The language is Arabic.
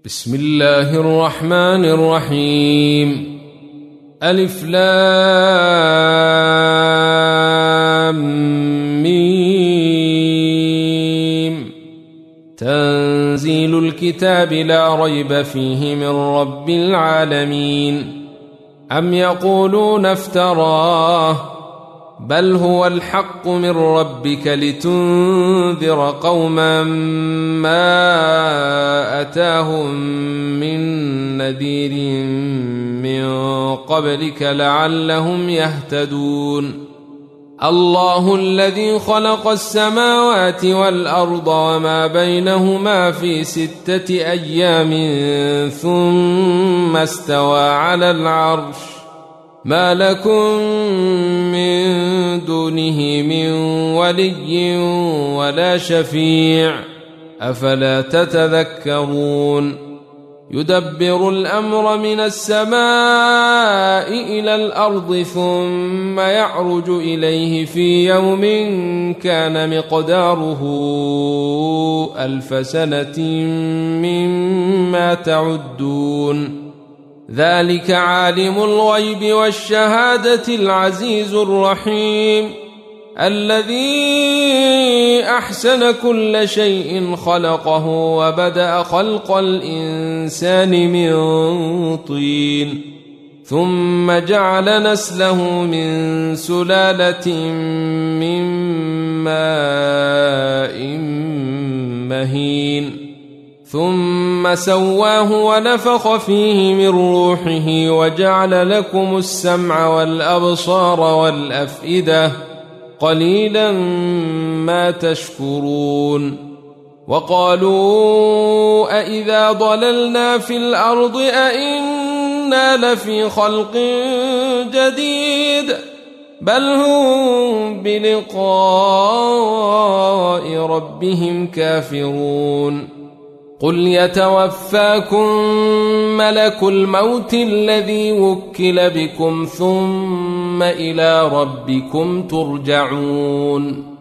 بسم الله الرحمن الرحيم. ألف لام ميم. تنزيل الكتاب لا ريب فيه من رب العالمين. أم يقولون افتراه بل هو الحق من ربك لتنذر قوما ما أتاهم من نذير من قبلك لعلهم يهتدون. الله الذي خلق السماوات والأرض وما بينهما في 6 أيام ثم استوى على العرش ما لكم من دونه من ولي ولا شفيع أفلا تتذكرون. يدبر الأمر من السماء إلى الأرض ثم يعرج إليه في يوم كان مقداره 1000 سنة مما تعدون. ذلك عالم الغيب والشهادة العزيز الرحيم الذي أحسن كل شيء خلقه وبدأ خلق الإنسان من طين ثم جعل نسله من سلالة من ماء مهين ثم سواه ونفخ فيه من روحه وجعل لكم السمع والأبصار والأفئدة قليلا ما تشكرون. وقالوا أإذا ضللنا في الأرض أإنا لفي خلق جديد بل هم بلقاء ربهم كافرون. قل يتوفاكم ملك الموت الذي وكل بكم ثم إلى ربكم ترجعون.